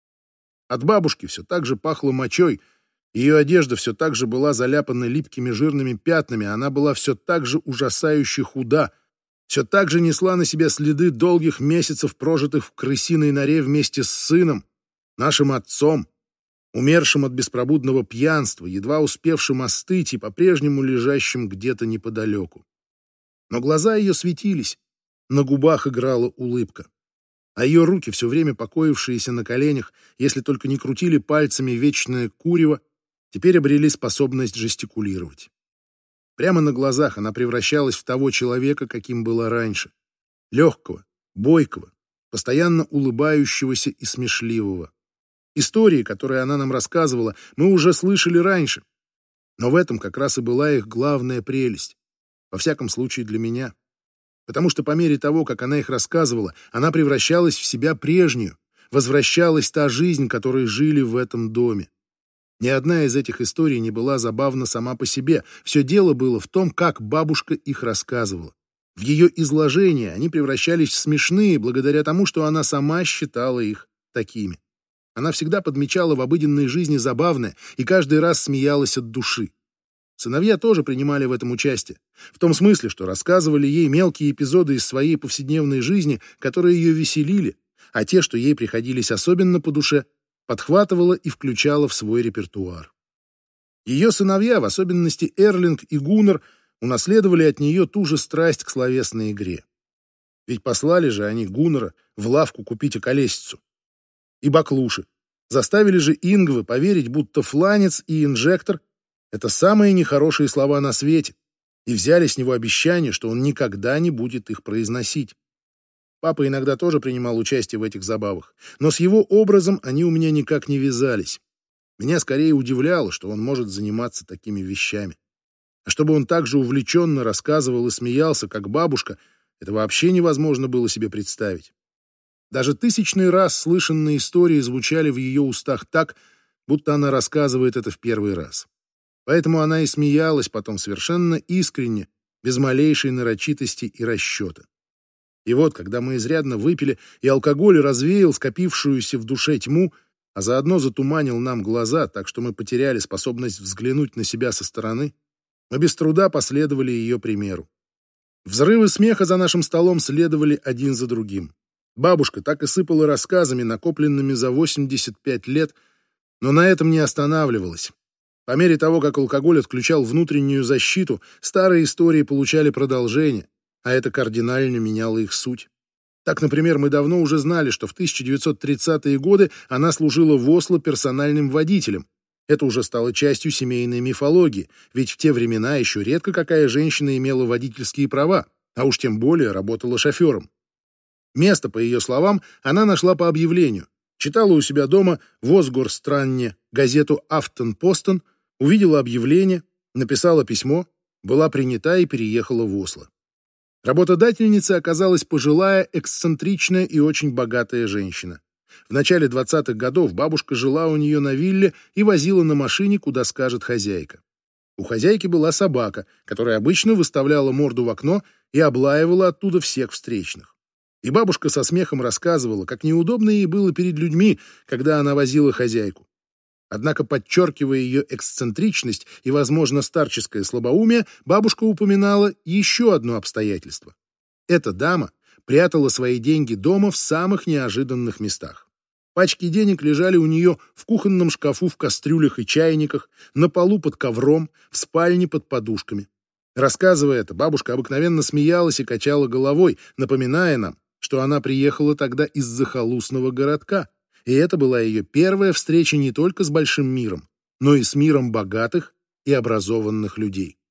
От бабушки все так же пахло мочой, ее одежда все так же была заляпана липкими жирными пятнами, она была все так же ужасающе худа, все так же несла на себе следы долгих месяцев, прожитых в крысиной норе вместе с сыном, нашим отцом, умершим от беспробудного пьянства, едва успевшим остыть и по-прежнему лежащим где-то неподалеку. Но глаза ее светились, на губах играла улыбка, а ее руки, все время покоившиеся на коленях, если только не крутили пальцами вечное курево, теперь обрели способность жестикулировать. Прямо на глазах она превращалась в того человека, каким была раньше. Легкого, бойкого, постоянно улыбающегося и смешливого. Истории, которые она нам рассказывала, мы уже слышали раньше. Но в этом как раз и была их главная прелесть. Во всяком случае для меня. Потому что по мере того, как она их рассказывала, она превращалась в себя прежнюю, возвращалась та жизнь, которой жили в этом доме. Ни одна из этих историй не была забавна сама по себе. Все дело было в том, как бабушка их рассказывала. В ее изложении они превращались в смешные благодаря тому, что она сама считала их такими. Она всегда подмечала в обыденной жизни забавное и каждый раз смеялась от души. Сыновья тоже принимали в этом участие. В том смысле, что рассказывали ей мелкие эпизоды из своей повседневной жизни, которые ее веселили, а те, что ей приходились особенно по душе, подхватывала и включала в свой репертуар. Ее сыновья, в особенности Эрлинг и Гуннар, унаследовали от нее ту же страсть к словесной игре. Ведь послали же они Гуннара в лавку купить околесицу. И баклуши. Заставили же Ингвы поверить, будто фланец и инжектор — это самые нехорошие слова на свете, и взяли с него обещание, что он никогда не будет их произносить. Папа иногда тоже принимал участие в этих забавах, но с его образом они у меня никак не вязались. Меня скорее удивляло, что он может заниматься такими вещами. А чтобы он так же увлеченно рассказывал и смеялся, как бабушка, это вообще невозможно было себе представить. Даже тысячный раз слышанные истории звучали в ее устах так, будто она рассказывает это в первый раз. Поэтому она и смеялась потом совершенно искренне, без малейшей нарочитости и расчета. И вот, когда мы изрядно выпили, и алкоголь развеял скопившуюся в душе тьму, а заодно затуманил нам глаза, так что мы потеряли способность взглянуть на себя со стороны, мы без труда последовали ее примеру. Взрывы смеха за нашим столом следовали один за другим. Бабушка так и сыпала рассказами, накопленными за восемьдесят пять лет, но на этом не останавливалась. По мере того, как алкоголь отключал внутреннюю защиту, старые истории получали продолжение, а это кардинально меняло их суть. Так, например, мы давно уже знали, что в тысяча девятьсот тридцатые годы она служила в Осло персональным водителем. Это уже стало частью семейной мифологии, ведь в те времена еще редко какая женщина имела водительские права, а уж тем более работала шофером. Место, по ее словам, она нашла по объявлению. Читала у себя дома в Осгорстранне газету «Афтенпостен», увидела объявление, написала письмо, была принята и переехала в Осло. Работодательницей оказалась пожилая, эксцентричная и очень богатая женщина. В начале двадцатых годов бабушка жила у нее на вилле и возила на машине, куда скажет хозяйка. У хозяйки была собака, которая обычно выставляла морду в окно и облаивала оттуда всех встречных. И бабушка со смехом рассказывала, как неудобно ей было перед людьми, когда она возила хозяйку. Однако, подчеркивая ее эксцентричность и, возможно, старческое слабоумие, бабушка упоминала еще одно обстоятельство. Эта дама прятала свои деньги дома в самых неожиданных местах. Пачки денег лежали у нее в кухонном шкафу в кастрюлях и чайниках, на полу под ковром, в спальне под подушками. Рассказывая это, бабушка обыкновенно смеялась и качала головой, напоминая нам, что она приехала тогда из захолустного городка. И это была ее первая встреча не только с большим миром, но и с миром богатых и образованных людей.